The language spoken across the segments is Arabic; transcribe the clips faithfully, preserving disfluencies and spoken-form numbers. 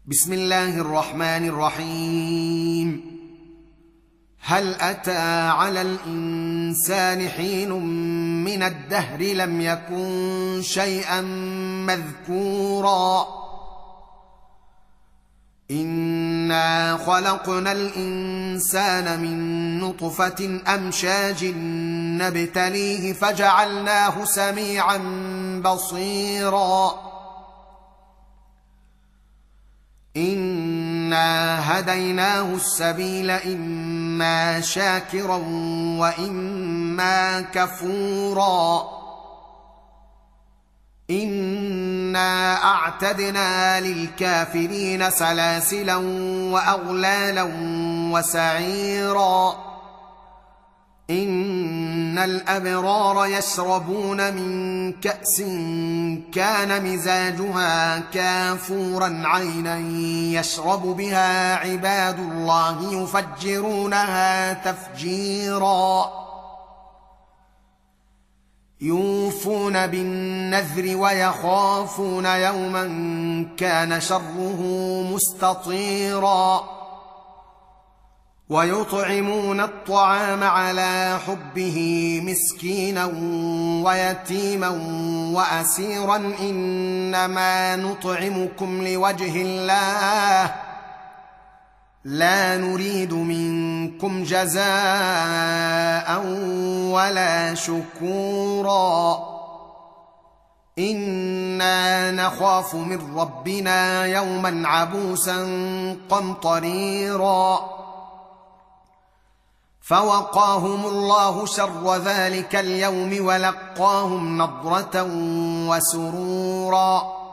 بسم الله الرحمن الرحيم. هل أتى على الإنسان حين من الدهر لم يكن شيئا مذكورا إنا خلقنا الإنسان من نطفة أمشاج نبتليه فجعلناه سميعا بصيرا إنا هديناه السبيل إما شاكرا وإما كفورا إنا أعتدنا للكافرين سلاسلا وأغلالا وسعيرا إن الأبرار يشربون من كأس كان مزاجها كافورا عينا يشرب بها عباد الله يفجرونها تفجيرا يوفون بالنذر ويخافون يوما كان شره مستطيرا ويطعمون الطعام على حبه مسكينا ويتيما وأسيرا إنما نطعمكم لوجه الله لا نريد منكم جزاء ولا شكورا إنا نخاف من ربنا يوما عبوسا قمطريرا فوقاهم الله شر ذلك اليوم ولقاهم نضرة وسرورا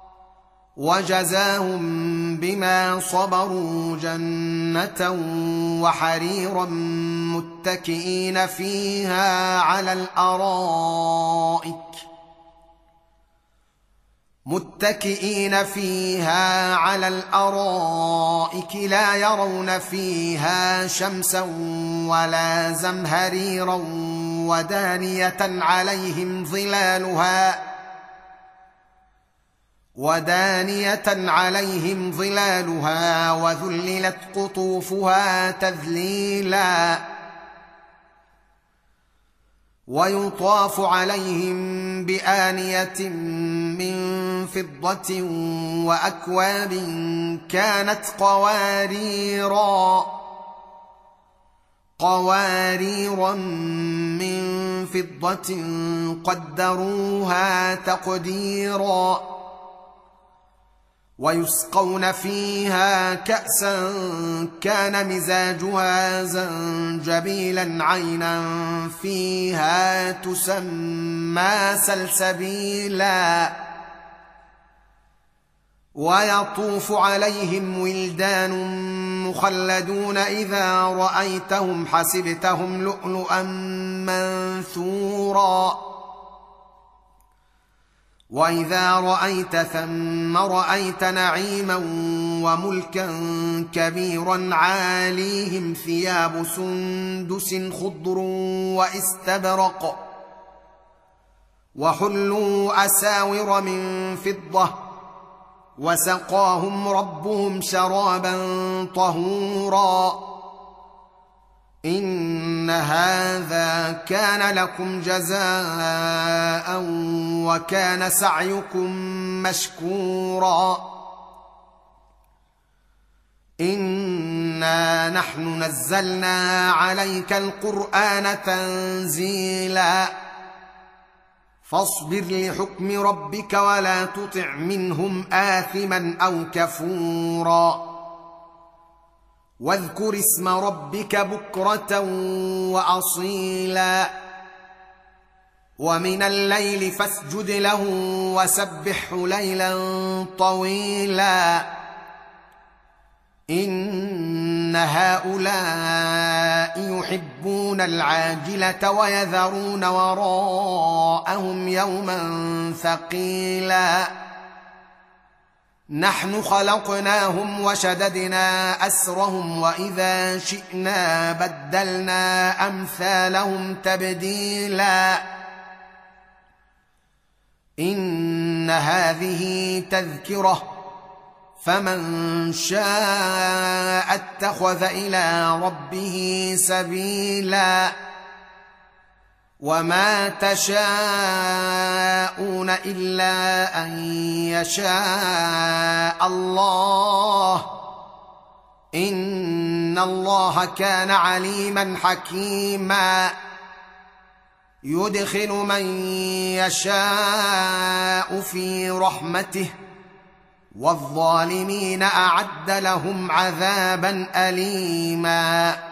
وجزاهم بما صبروا جنة وحريرا متكئين فيها على الأرائك متكئين فيها على الأرائك لا يرون فيها شمسا ولا زمهريرا ودانية عليهم ظلالها ودانية عليهم ظلالها وذللت قطوفها تذليلا ويطاف عليهم بآنية من فضة وأكواب كانت قواريرا قواريرا من فضة قدروها تقديرا ويسقون فيها كأسا كان مزاجها زنجبيلا عينا فيها تسمى سلسبيلا ويطوف عليهم ولدان مخلدون إذا رأيتهم حسبتهم لؤلؤا منثورا وإذا رأيت ثم رأيت نعيما وملكا كبيرا عاليهم ثياب سندس خضر واستبرق وحلوا أساور من فضة وسقاهم ربهم شرابا طهورا إن هذا كان لكم جزاء وكان سعيكم مشكورا إنا نحن نزلنا عليك القرآن تنزيلا فاصبر لحكم ربك ولا تطع منهم آثما أو كفورا واذكر اسم ربك بكرة وأصيلا ومن الليل فاسجد له وسبحه ليلا طويلا إن هؤلاء يحبون العاجلة ويذرون وراءهم يوما ثقيلا نحن خلقناهم وشددنا أسرهم وإذا شئنا بدلنا أمثالهم تبديلا إن هذه تذكرة فمن شاء اتخذ الى ربه سبيلا وما تشاءون الا ان يشاء الله ان الله كان عليما حكيما يدخل من يشاء في رحمته والظالمين اعد لهم عذابا اليما